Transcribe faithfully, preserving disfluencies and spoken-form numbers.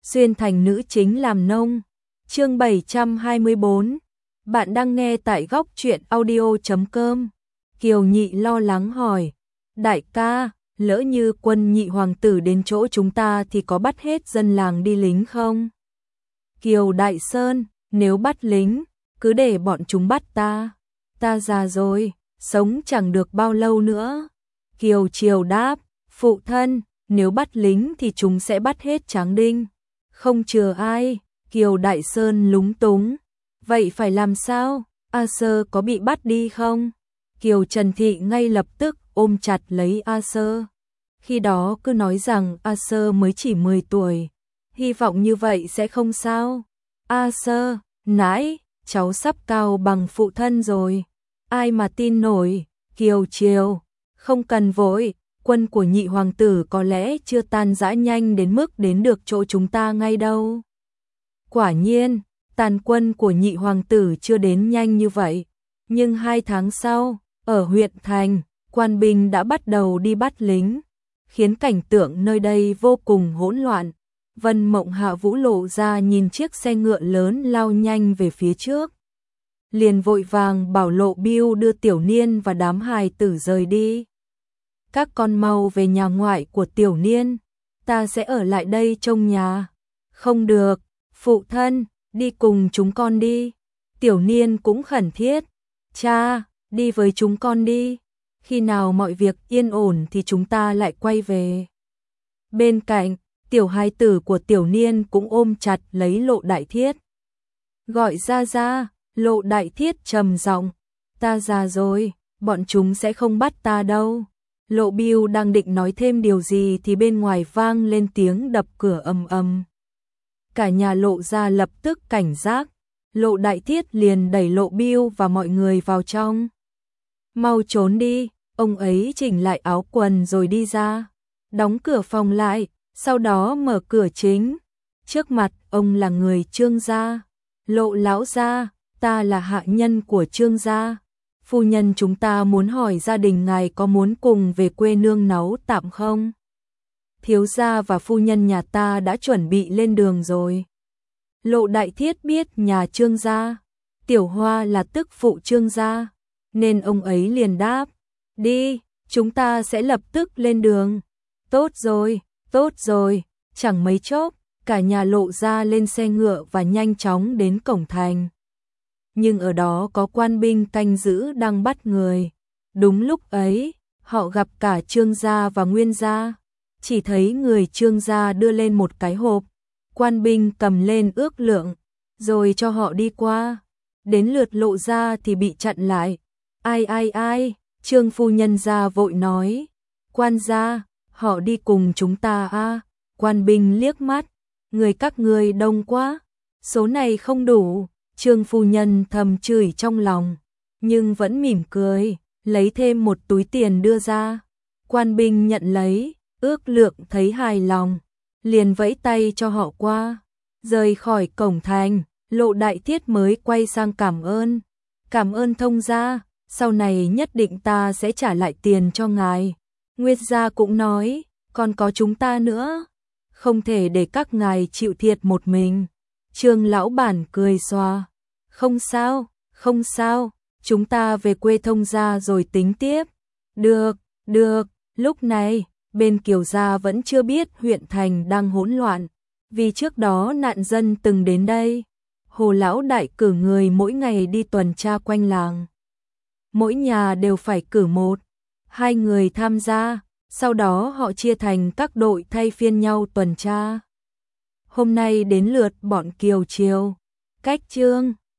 xuyên thành nữ chính làm nông. Chương bảy trăm hai mươi bốn. Bạn đang nghe tại góc truyện audio chấm com. Kiều Nhị lo lắng hỏi, đại ca, lỡ như quân nhị hoàng tử đến chỗ chúng ta thì có bắt hết dân làng đi lính không? Kiều Đại Sơn, nếu bắt lính, cứ để bọn chúng bắt ta. Ta già rồi, sống chẳng được bao lâu nữa. Kiều Triều đáp, phụ thân, nếu bắt lính thì chúng sẽ bắt hết Tráng Đinh. Không chừa ai. Kiều Đại Sơn lúng túng. Vậy phải làm sao? A Sơ có bị bắt đi không? Kiều Trần Thị ngay lập tức ôm chặt lấy A Sơ. Khi đó cứ nói rằng A Sơ mới chỉ mười tuổi. Hy vọng như vậy sẽ không sao. A Sơ, nãy, cháu sắp cao bằng phụ thân rồi. Ai mà tin nổi. Kiều Triều, không cần vội. Quân của nhị hoàng tử có lẽ chưa tan rã nhanh đến mức đến được chỗ chúng ta ngay đâu. Quả nhiên, tàn quân của nhị hoàng tử chưa đến nhanh như vậy. Nhưng hai tháng sau, ở huyện thành, quan binh đã bắt đầu đi bắt lính, khiến cảnh tượng nơi đây vô cùng hỗn loạn. Vân Mộng Hạ Vũ lộ ra nhìn chiếc xe ngựa lớn lao nhanh về phía trước. Liền vội vàng bảo Lộ Bưu đưa Tiểu Niên và đám hài tử rời đi. Các con mau về nhà ngoại của Tiểu Niên, ta sẽ ở lại đây trông nhà. Không được, phụ thân, đi cùng chúng con đi. Tiểu Niên cũng khẩn thiết. Cha, đi với chúng con đi. Khi nào mọi việc yên ổn thì chúng ta lại quay về. Bên cạnh, tiểu hài tử của Tiểu Niên cũng ôm chặt lấy Lộ Đại Thiết. Gọi ra ra, Lộ Đại Thiết trầm giọng, ta già rồi, bọn chúng sẽ không bắt ta đâu. Lộ Bưu đang định nói thêm điều gì thì bên ngoài vang lên tiếng đập cửa ầm ầm. Cả nhà Lộ gia lập tức cảnh giác. Lộ Đại Thiết liền đẩy Lộ Bưu và mọi người vào trong. Mau trốn đi, ông ấy chỉnh lại áo quần rồi đi ra. Đóng cửa phòng lại, sau đó mở cửa chính. Trước mặt ông là người Trương gia. Lộ lão gia, ta là hạ nhân của Trương gia. Phu nhân chúng ta muốn hỏi gia đình ngài có muốn cùng về quê nương náu tạm không? Thiếu gia và phu nhân nhà ta đã chuẩn bị lên đường rồi. Lộ Đại Thiết biết nhà Trương gia, Tiểu Hoa là tức phụ Trương gia, nên ông ấy liền đáp, đi, chúng ta sẽ lập tức lên đường. Tốt rồi, tốt rồi, chẳng mấy chốc, cả nhà Lộ gia lên xe ngựa và nhanh chóng đến cổng thành. Nhưng ở đó có quan binh canh giữ đang bắt người. Đúng lúc ấy, họ gặp cả Trương gia và Nguyên gia. Chỉ thấy người Trương gia đưa lên một cái hộp. Quan binh cầm lên ước lượng, rồi cho họ đi qua. Đến lượt Lộ gia thì bị chặn lại. Ai ai ai, Trương phu nhân gia vội nói. Quan gia, họ đi cùng chúng ta à? Quan binh liếc mắt. Người các ngươi đông quá, số này không đủ. Trương phu nhân thầm chửi trong lòng, nhưng vẫn mỉm cười, lấy thêm một túi tiền đưa ra. Quan binh nhận lấy, ước lượng thấy hài lòng, liền vẫy tay cho họ qua. Rời khỏi cổng thành, Lộ Đại Thiết mới quay sang cảm ơn. Cảm ơn thông gia, sau này nhất định ta sẽ trả lại tiền cho ngài. Nguyệt gia cũng nói, còn có chúng ta nữa, không thể để các ngài chịu thiệt một mình. Trương lão bản cười xòa, không sao, không sao, chúng ta về quê thông gia rồi tính tiếp. Được, được, lúc này, bên Kiều gia vẫn chưa biết huyện thành đang hỗn loạn, vì trước đó nạn dân từng đến đây. Hồ lão đại cử người mỗi ngày đi tuần tra quanh làng. Mỗi nhà đều phải cử một, hai người tham gia, sau đó họ chia thành các đội thay phiên nhau tuần tra. Hôm nay đến lượt bọn Kiều Triều. Cách Trương